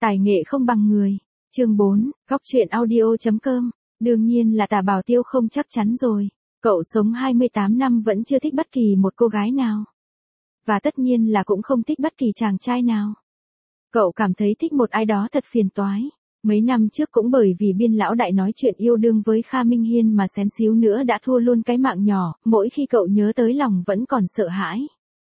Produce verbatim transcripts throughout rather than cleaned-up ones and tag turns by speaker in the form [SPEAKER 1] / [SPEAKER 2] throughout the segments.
[SPEAKER 1] Tài nghệ không bằng người. Chương bốn, góc truyện audio.com. Đương nhiên là Tả Bảo Tiêu không chắc chắn rồi. Cậu sống hai mươi tám năm vẫn chưa thích bất kỳ một cô gái nào. Và tất nhiên là cũng không thích bất kỳ chàng trai nào. Cậu cảm thấy thích một ai đó thật phiền toái. Mấy năm trước cũng bởi vì Biên lão đại nói chuyện yêu đương với Kha Minh Hiên mà xém xíu nữa đã thua luôn cái mạng nhỏ, mỗi khi cậu nhớ tới lòng vẫn còn sợ hãi.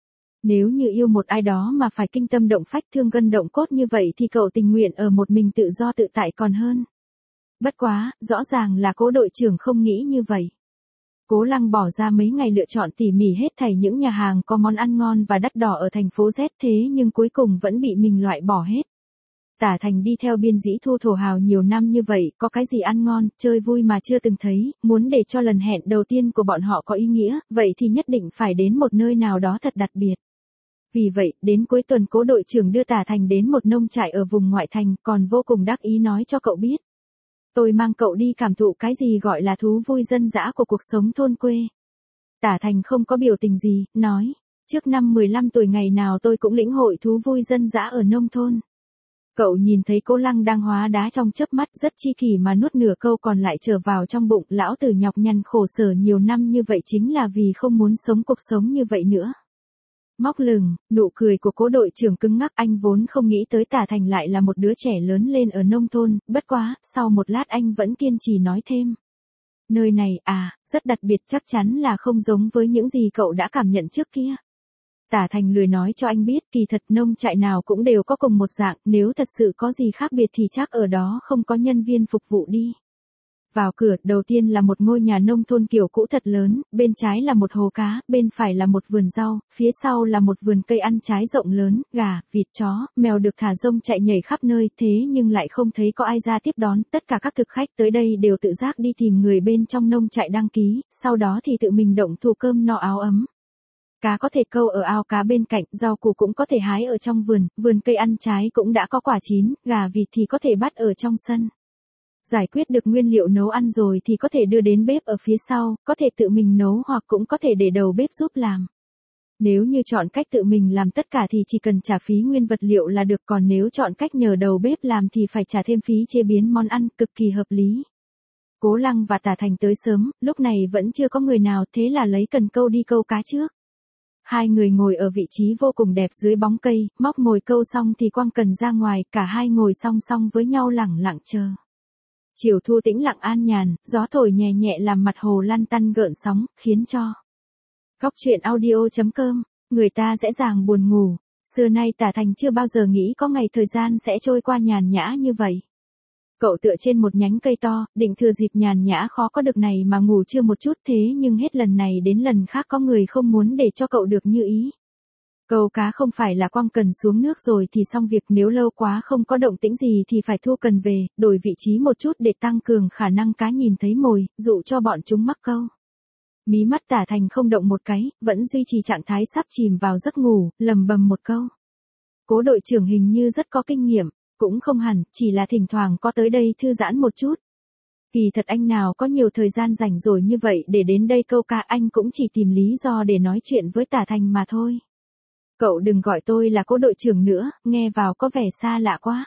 [SPEAKER 1] Nếu như yêu một ai đó mà phải kinh tâm động phách thương gân động cốt như vậy thì cậu tình nguyện ở một mình tự do tự tại còn hơn. Bất quá, rõ ràng là Cố đội trưởng không nghĩ như vậy. Cố Lăng bỏ ra mấy ngày lựa chọn tỉ mỉ hết thảy những nhà hàng có món ăn ngon và đắt đỏ ở thành phố Z, thế nhưng cuối cùng vẫn bị mình loại bỏ hết. Tả Thành đi theo Biên Dĩ Thu thổ hào nhiều năm như vậy, có cái gì ăn ngon, chơi vui mà chưa từng thấy, muốn để cho lần hẹn đầu tiên của bọn họ có ý nghĩa, vậy thì nhất định phải đến một nơi nào đó thật đặc biệt. Vì vậy, đến cuối tuần Cố đội trưởng đưa Tả Thành đến một nông trại ở vùng ngoại thành, còn vô cùng đắc ý nói cho cậu biết. Tôi mang cậu đi cảm thụ cái gì gọi là thú vui dân dã của cuộc sống thôn quê. Tả Thành không có biểu tình gì, nói, trước năm mười lăm tuổi ngày nào tôi cũng lĩnh hội thú vui dân dã ở nông thôn. Cậu nhìn thấy Cố Lăng đang hóa đá trong chớp mắt rất chi kỷ mà nuốt nửa câu còn lại trở vào trong bụng, lão tử nhọc nhằn khổ sở nhiều năm như vậy chính là vì không muốn sống cuộc sống như vậy nữa. Móc lừng, nụ cười của Cố đội trưởng cứng ngắc, anh vốn không nghĩ tới Tả Thành lại là một đứa trẻ lớn lên ở nông thôn, bất quá, sau một lát anh vẫn kiên trì nói thêm. Nơi này, à, rất đặc biệt, chắc chắn là không giống với những gì cậu đã cảm nhận trước kia. Tả Thành lười nói cho anh biết, kỳ thật nông trại nào cũng đều có cùng một dạng, nếu thật sự có gì khác biệt thì chắc ở đó không có nhân viên phục vụ đi. Vào cửa, đầu tiên là một ngôi nhà nông thôn kiểu cũ thật lớn, bên trái là một hồ cá, bên phải là một vườn rau, phía sau là một vườn cây ăn trái rộng lớn, gà, vịt, chó, mèo được thả rông chạy nhảy khắp nơi, thế nhưng lại không thấy có ai ra tiếp đón, tất cả các thực khách tới đây đều tự giác đi tìm người bên trong nông trại đăng ký, sau đó thì tự mình động thủ cơm no áo ấm. Cá có thể câu ở ao cá bên cạnh, rau củ cũng có thể hái ở trong vườn, vườn cây ăn trái cũng đã có quả chín, gà vịt thì có thể bắt ở trong sân. Giải quyết được nguyên liệu nấu ăn rồi thì có thể đưa đến bếp ở phía sau, có thể tự mình nấu hoặc cũng có thể để đầu bếp giúp làm. Nếu như chọn cách tự mình làm tất cả thì chỉ cần trả phí nguyên vật liệu là được, còn nếu chọn cách nhờ đầu bếp làm thì phải trả thêm phí chế biến món ăn, cực kỳ hợp lý. Cố Lăng và Tả Thành tới sớm, lúc này vẫn chưa có người nào, thế là lấy cần câu đi câu cá trước. Hai người ngồi ở vị trí vô cùng đẹp dưới bóng cây, móc mồi câu xong thì quăng cần ra ngoài, cả hai ngồi song song với nhau lẳng lặng chờ. Chiều thu tĩnh lặng an nhàn, gió thổi nhẹ nhẹ làm mặt hồ lăn tăn gợn sóng, khiến cho góc truyện audio.com, người ta dễ dàng buồn ngủ. Xưa nay Tả Thành chưa bao giờ nghĩ có ngày thời gian sẽ trôi qua nhàn nhã như vậy. Cậu tựa trên một nhánh cây to, định thừa dịp nhàn nhã khó có được này mà ngủ chưa một chút, thế nhưng hết lần này đến lần khác có người không muốn để cho cậu được như ý. Câu cá không phải là quăng cần xuống nước rồi thì xong việc, nếu lâu quá không có động tĩnh gì thì phải thu cần về, đổi vị trí một chút để tăng cường khả năng cá nhìn thấy mồi, dụ cho bọn chúng mắc câu. Mí mắt Tả Thành không động một cái, vẫn duy trì trạng thái sắp chìm vào giấc ngủ, lầm bầm một câu. Cố đội trưởng hình như rất có kinh nghiệm, cũng không hẳn, chỉ là thỉnh thoảng có tới đây thư giãn một chút. Kỳ thật anh nào có nhiều thời gian rảnh rồi như vậy để đến đây câu cá, anh cũng chỉ tìm lý do để nói chuyện với Tả Thành mà thôi. Cậu đừng gọi tôi là Cố đội trưởng nữa, nghe vào có vẻ xa lạ quá.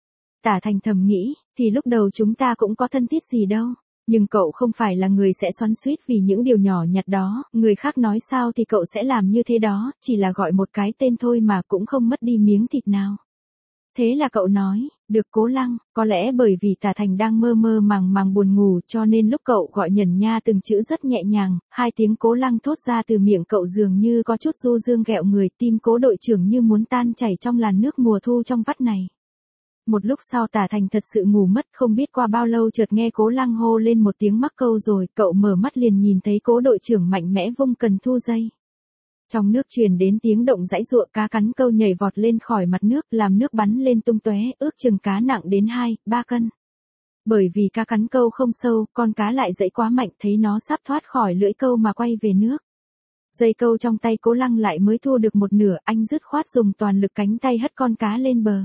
[SPEAKER 1] Tả Thành thầm nghĩ, thì lúc đầu chúng ta cũng có thân thiết gì đâu. Nhưng cậu không phải là người sẽ xoắn xuýt vì những điều nhỏ nhặt đó, người khác nói sao thì cậu sẽ làm như thế đó, chỉ là gọi một cái tên thôi mà cũng không mất đi miếng thịt nào. Thế là cậu nói, được Cố Lăng, có lẽ bởi vì Tả Thành đang mơ mơ màng màng buồn ngủ cho nên lúc cậu gọi nhẩn nha từng chữ rất nhẹ nhàng, hai tiếng Cố Lăng thốt ra từ miệng cậu dường như có chút du dương ghẹo người, tim Cố đội trưởng như muốn tan chảy trong làn nước mùa thu trong vắt này. Một lúc sau Tả Thành thật sự ngủ mất, không biết qua bao lâu chợt nghe Cố Lăng hô lên một tiếng mắc câu rồi, cậu mở mắt liền nhìn thấy Cố đội trưởng mạnh mẽ vung cần thu dây. Trong nước truyền đến tiếng động giãy giụa, cá cắn câu nhảy vọt lên khỏi mặt nước, làm nước bắn lên tung tóe, ước chừng cá nặng đến hai, ba cân. Bởi vì cá cắn câu không sâu, con cá lại giãy quá mạnh, thấy nó sắp thoát khỏi lưỡi câu mà quay về nước. Dây câu trong tay Cố Lăng lại mới thu được một nửa, anh dứt khoát dùng toàn lực cánh tay hất con cá lên bờ.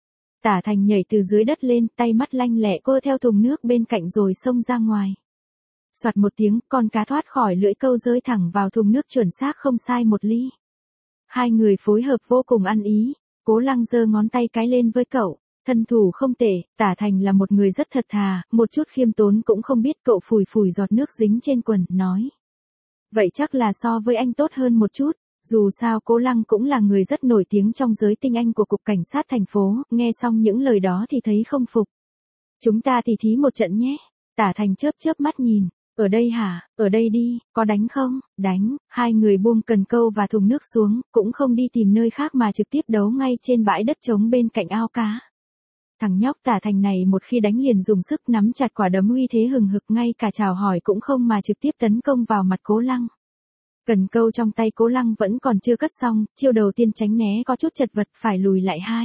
[SPEAKER 1] Tả Thành nhảy từ dưới đất lên, tay mắt lanh lẹ cô theo thùng nước bên cạnh rồi xông ra ngoài. Soạt một tiếng, con cá thoát khỏi lưỡi câu rơi thẳng vào thùng nước chuẩn xác không sai một ly. Hai người phối hợp vô cùng ăn ý, Cố Lăng giơ ngón tay cái lên với cậu. Thân thủ không tệ, Tả Thành là một người rất thật thà, một chút khiêm tốn cũng không biết, cậu phủi phủi giọt nước dính trên quần, nói. Vậy chắc là so với anh tốt hơn một chút, dù sao Cố Lăng cũng là người rất nổi tiếng trong giới tinh anh của Cục Cảnh sát thành phố, nghe xong những lời đó thì thấy không phục. Chúng ta tỉ thí một trận nhé, Tả Thành chớp chớp mắt nhìn. Ở đây hả, ở đây đi, có đánh không? Đánh, hai người buông cần câu và thùng nước xuống, cũng không đi tìm nơi khác mà trực tiếp đấu ngay trên bãi đất trống bên cạnh ao cá. Thằng nhóc Tả Thành này một khi đánh liền dùng sức nắm chặt quả đấm uy thế hừng hực, ngay cả chào hỏi cũng không mà trực tiếp tấn công vào mặt Cố Lăng. Cần câu trong tay Cố Lăng vẫn còn chưa cất xong, chiêu đầu tiên tránh né có chút chật vật, phải lùi lại hai.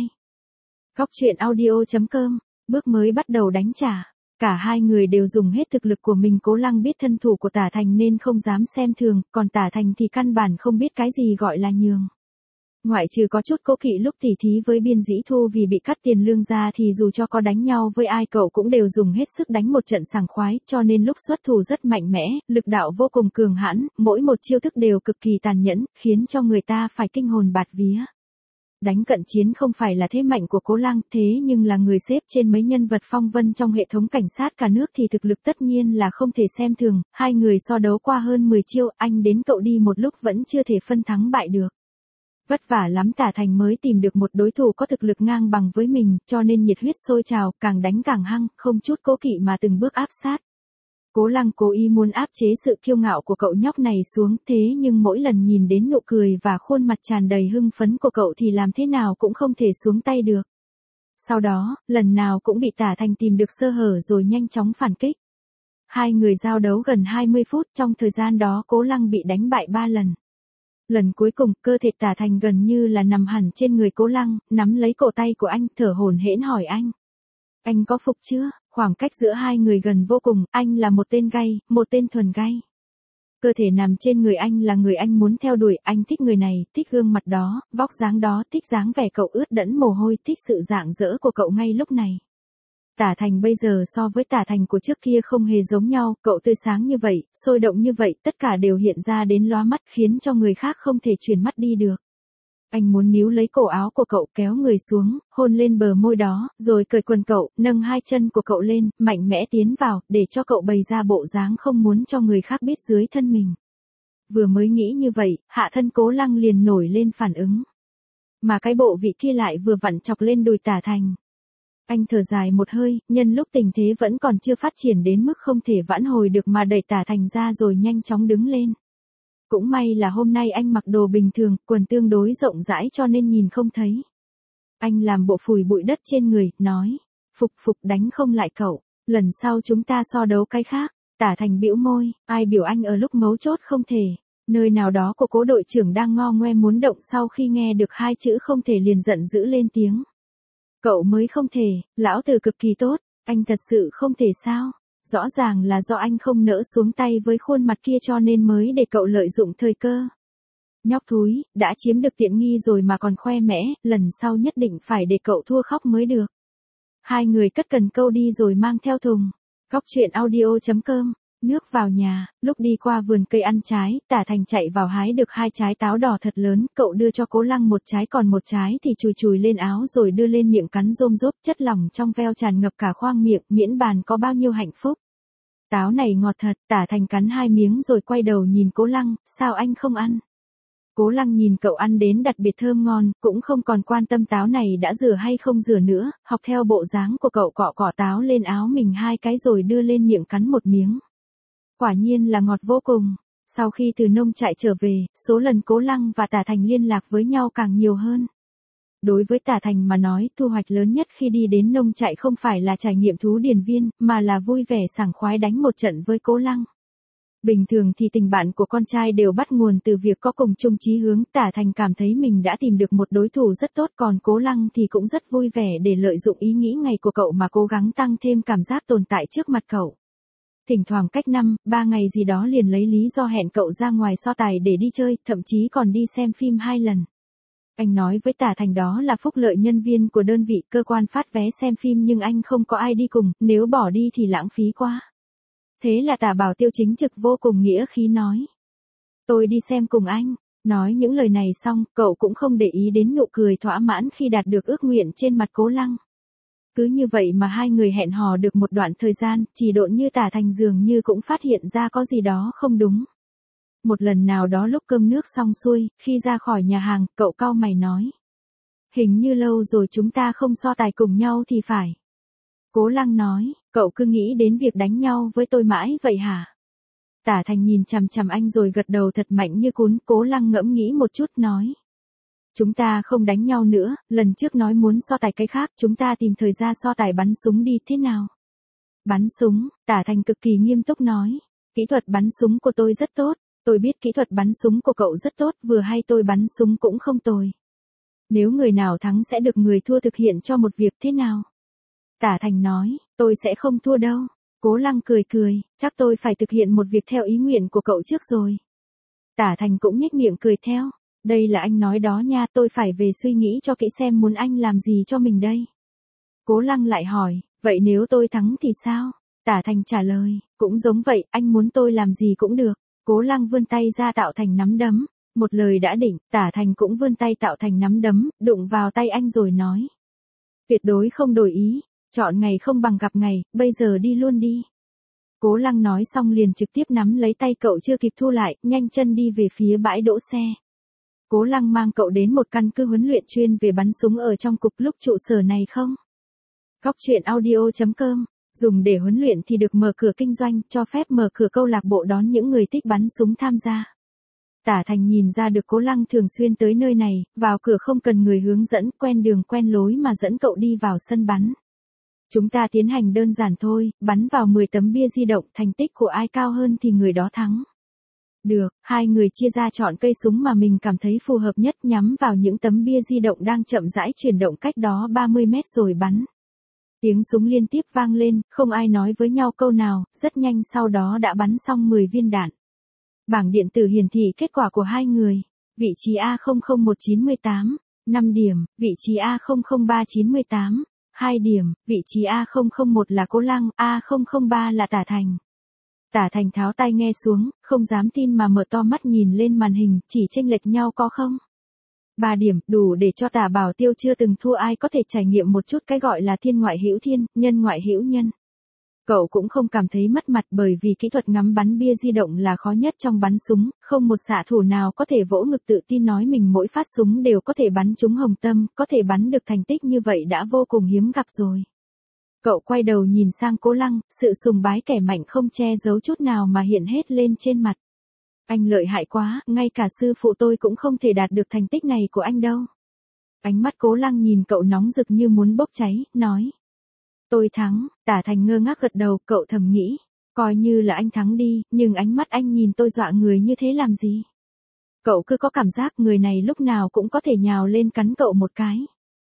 [SPEAKER 1] Góc truyện audio chấm com, bước mới bắt đầu đánh trả. Cả hai người đều dùng hết thực lực của mình, Cố Lăng biết thân thủ của Tả Thành nên không dám xem thường, còn Tả Thành thì căn bản không biết cái gì gọi là nhường. Ngoại trừ có chút cố kỵ lúc tỉ thí với Biên Dĩ Thu vì bị cắt tiền lương ra, thì dù cho có đánh nhau với ai cậu cũng đều dùng hết sức đánh một trận sảng khoái, cho nên lúc xuất thủ rất mạnh mẽ, lực đạo vô cùng cường hãn, mỗi một chiêu thức đều cực kỳ tàn nhẫn, khiến cho người ta phải kinh hồn bạt vía. Đánh cận chiến không phải là thế mạnh của Cố Lăng, thế nhưng là người xếp trên mấy nhân vật phong vân trong hệ thống cảnh sát cả nước thì thực lực tất nhiên là không thể xem thường, hai người so đấu qua hơn mười chiêu, anh đến cậu đi một lúc vẫn chưa thể phân thắng bại được. Vất vả lắm Tả Thành mới tìm được một đối thủ có thực lực ngang bằng với mình, cho nên nhiệt huyết sôi trào, càng đánh càng hăng, không chút cố kỵ mà từng bước áp sát. Cố Lăng cố ý muốn áp chế sự kiêu ngạo của cậu nhóc này xuống, thế nhưng mỗi lần nhìn đến nụ cười và khuôn mặt tràn đầy hưng phấn của cậu thì làm thế nào cũng không thể xuống tay được. Sau đó, lần nào cũng bị Tả Thành tìm được sơ hở rồi nhanh chóng phản kích. Hai người giao đấu gần hai mươi phút, trong thời gian đó Cố Lăng bị đánh bại ba lần. Lần cuối cùng, cơ thể Tả Thành gần như là nằm hẳn trên người Cố Lăng, nắm lấy cổ tay của anh, thở hổn hển hỏi anh. Anh có phục chưa? Khoảng cách giữa hai người gần vô cùng, anh là một tên gay, một tên thuần gay. Cơ thể nằm trên người anh là người anh muốn theo đuổi, anh thích người này, thích gương mặt đó, vóc dáng đó, thích dáng vẻ cậu ướt đẫm mồ hôi, thích sự rạng rỡ của cậu ngay lúc này. Tả Thành bây giờ so với Tả Thành của trước kia không hề giống nhau, cậu tươi sáng như vậy, sôi động như vậy, tất cả đều hiện ra đến lóa mắt, khiến cho người khác không thể chuyển mắt đi được. Anh muốn níu lấy cổ áo của cậu, kéo người xuống, hôn lên bờ môi đó, rồi cởi quần cậu, nâng hai chân của cậu lên, mạnh mẽ tiến vào, để cho cậu bày ra bộ dáng không muốn cho người khác biết dưới thân mình. Vừa mới nghĩ như vậy, hạ thân Cố Lăng liền nổi lên phản ứng. Mà cái bộ vị kia lại vừa vặn chọc lên đùi Tả Thành. Anh thở dài một hơi, nhân lúc tình thế vẫn còn chưa phát triển đến mức không thể vãn hồi được mà đẩy Tả Thành ra rồi nhanh chóng đứng lên. Cũng may là hôm nay anh mặc đồ bình thường, quần tương đối rộng rãi cho nên nhìn không thấy. Anh làm bộ phủi bụi đất trên người, nói, phục phục đánh không lại cậu, lần sau chúng ta so đấu cái khác. Tả Thành bĩu môi, ai biểu anh ở lúc mấu chốt không thể. Nơi nào đó của Cố đội trưởng đang ngo ngoe muốn động, sau khi nghe được hai chữ không thể liền giận dữ lên tiếng. Cậu mới không thể, lão tử cực kỳ tốt, anh thật sự không thể sao? Rõ ràng là do anh không nỡ xuống tay với khuôn mặt kia cho nên mới để cậu lợi dụng thời cơ. Nhóc thúi, đã chiếm được tiện nghi rồi mà còn khoe mẽ, lần sau nhất định phải để cậu thua khóc mới được. Hai người cất cần câu đi rồi mang theo thùng. Góc truyện audio chấm com, nước vào nhà, lúc đi qua vườn cây ăn trái, Tả Thành chạy vào hái được hai trái táo đỏ thật lớn, cậu đưa cho Cố Lăng một trái, còn một trái thì chùi chùi lên áo rồi đưa lên miệng cắn rôm rốp, chất lỏng trong veo tràn ngập cả khoang miệng, miễn bàn có bao nhiêu hạnh phúc. Táo này ngọt thật, Tả Thành cắn hai miếng rồi quay đầu nhìn Cố Lăng, sao anh không ăn? Cố Lăng nhìn cậu ăn đến đặc biệt thơm ngon, cũng không còn quan tâm táo này đã rửa hay không rửa nữa, học theo bộ dáng của cậu cọ cọ táo lên áo mình hai cái rồi đưa lên miệng cắn một miếng. Quả nhiên là ngọt vô cùng. Sau khi từ nông trại trở về, số lần Cố Lăng và Tả Thành liên lạc với nhau càng nhiều hơn. Đối với Tả Thành mà nói, thu hoạch lớn nhất khi đi đến nông trại không phải là trải nghiệm thú điền viên, mà là vui vẻ sảng khoái đánh một trận với Cố Lăng. Bình thường thì tình bạn của con trai đều bắt nguồn từ việc có cùng chung chí hướng, Tả Thành cảm thấy mình đã tìm được một đối thủ rất tốt, còn Cố Lăng thì cũng rất vui vẻ để lợi dụng ý nghĩ ngày của cậu mà cố gắng tăng thêm cảm giác tồn tại trước mặt cậu. Thỉnh thoảng cách năm, ba ngày gì đó liền lấy lý do hẹn cậu ra ngoài so tài để đi chơi, thậm chí còn đi xem phim hai lần. Anh nói với Tả Thành đó là phúc lợi nhân viên của đơn vị, cơ quan phát vé xem phim nhưng anh không có ai đi cùng, nếu bỏ đi thì lãng phí quá. Thế là Tả Bảo Tiêu chính trực vô cùng nghĩa khí nói. Tôi đi xem cùng anh. Nói những lời này xong, cậu cũng không để ý đến nụ cười thỏa mãn khi đạt được ước nguyện trên mặt Cố Lăng. Cứ như vậy mà hai người hẹn hò được một đoạn thời gian, chỉ độn như Tả Thành dường như cũng phát hiện ra có gì đó không đúng. Một lần nào đó lúc cơm nước xong xuôi, khi ra khỏi nhà hàng, cậu cau mày nói. Hình như lâu rồi chúng ta không so tài cùng nhau thì phải. Cố Lăng nói, cậu cứ nghĩ đến việc đánh nhau với tôi mãi vậy hả? Tả Thành nhìn chằm chằm anh rồi gật đầu thật mạnh như cún. Cố Lăng ngẫm nghĩ một chút nói. Chúng ta không đánh nhau nữa, lần trước nói muốn so tài cái khác, chúng ta tìm thời gian so tài bắn súng đi, thế nào? Bắn súng, Tả Thành cực kỳ nghiêm túc nói. Kỹ thuật bắn súng của tôi rất tốt, tôi biết kỹ thuật bắn súng của cậu rất tốt, vừa hay tôi bắn súng cũng không tồi. Nếu người nào thắng sẽ được người thua thực hiện cho một việc, thế nào? Tả Thành nói, tôi sẽ không thua đâu. Cố Lăng cười cười, chắc tôi phải thực hiện một việc theo ý nguyện của cậu trước rồi. Tả Thành cũng nhếch miệng cười theo. Đây là anh nói đó nha, tôi phải về suy nghĩ cho kỹ xem muốn anh làm gì cho mình đây. Cố Lăng lại hỏi, vậy nếu tôi thắng thì sao? Tả Thành trả lời, cũng giống vậy, anh muốn tôi làm gì cũng được. Cố Lăng vươn tay ra tạo thành nắm đấm. Một lời đã định, Tả Thành cũng vươn tay tạo thành nắm đấm, đụng vào tay anh rồi nói. Tuyệt đối không đổi ý, chọn ngày không bằng gặp ngày, bây giờ đi luôn đi. Cố Lăng nói xong liền trực tiếp nắm lấy tay cậu chưa kịp thu lại, nhanh chân đi về phía bãi đỗ xe. Cố Lăng mang cậu đến một căn cứ huấn luyện chuyên về bắn súng ở trong cục lúc trụ sở này không? Góc truyện audio chấm com, dùng để huấn luyện thì được mở cửa kinh doanh, cho phép mở cửa câu lạc bộ đón những người thích bắn súng tham gia. Tả Thành nhìn ra được Cố Lăng thường xuyên tới nơi này, vào cửa không cần người hướng dẫn, quen đường quen lối mà dẫn cậu đi vào sân bắn. Chúng ta tiến hành đơn giản thôi, bắn vào mười tấm bia di động, thành tích của ai cao hơn thì người đó thắng. Được, hai người chia ra chọn cây súng mà mình cảm thấy phù hợp nhất, nhắm vào những tấm bia di động đang chậm rãi chuyển động cách đó ba mươi mét rồi bắn. Tiếng súng liên tiếp vang lên, không ai nói với nhau câu nào, rất nhanh sau đó đã bắn xong mười viên đạn. Bảng điện tử hiển thị kết quả của hai người. Vị trí A không không một chín tám, năm điểm, vị trí A không không ba chín tám, hai điểm, vị trí A không không một là Cố Lăng, A không không ba là Tả Thành. Tả Thành tháo tai nghe xuống, không dám tin mà mở to mắt nhìn lên màn hình, chỉ chênh lệch nhau có không? ba điểm, đủ để cho Tả Bảo Tiêu chưa từng thua ai có thể trải nghiệm một chút cái gọi là thiên ngoại hữu thiên, nhân ngoại hữu nhân. Cậu cũng không cảm thấy mất mặt bởi vì kỹ thuật ngắm bắn bia di động là khó nhất trong bắn súng, không một xạ thủ nào có thể vỗ ngực tự tin nói mình mỗi phát súng đều có thể bắn trúng hồng tâm, có thể bắn được thành tích như vậy đã vô cùng hiếm gặp rồi. Cậu quay đầu nhìn sang Cố Lăng, sự sùng bái kẻ mạnh không che giấu chút nào mà hiện hết lên trên mặt. Anh lợi hại quá, ngay cả sư phụ tôi cũng không thể đạt được thành tích này của anh đâu. Ánh mắt Cố Lăng nhìn cậu nóng rực như muốn bốc cháy, nói. Tôi thắng. Tả Thành ngơ ngác gật đầu, cậu thầm nghĩ. Coi như là anh thắng đi, nhưng ánh mắt anh nhìn tôi dọa người như thế làm gì? Cậu cứ có cảm giác người này lúc nào cũng có thể nhào lên cắn cậu một cái.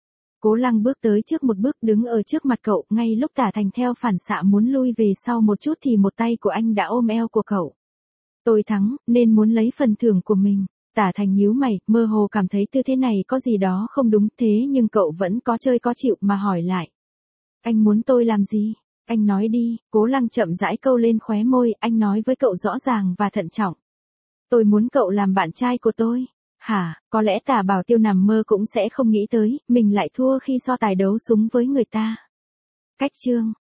[SPEAKER 1] Cố Lăng bước tới trước một bước đứng ở trước mặt cậu, ngay lúc Tả Thành theo phản xạ muốn lui về sau một chút thì một tay của anh đã ôm eo của cậu. Tôi thắng, nên muốn lấy phần thưởng của mình. Tả Thành nhíu mày, mơ hồ cảm thấy tư thế này có gì đó không đúng, thế nhưng cậu vẫn có chơi có chịu mà hỏi lại. Anh muốn tôi làm gì? Anh nói đi. Cố Lăng chậm rãi câu lên khóe môi, anh nói với cậu rõ ràng và thận trọng. Tôi muốn cậu làm bạn trai của tôi. Hả, có lẽ Tả Bảo Tiêu nằm mơ cũng sẽ không nghĩ tới, mình lại thua khi so tài đấu súng với người ta. Cách chương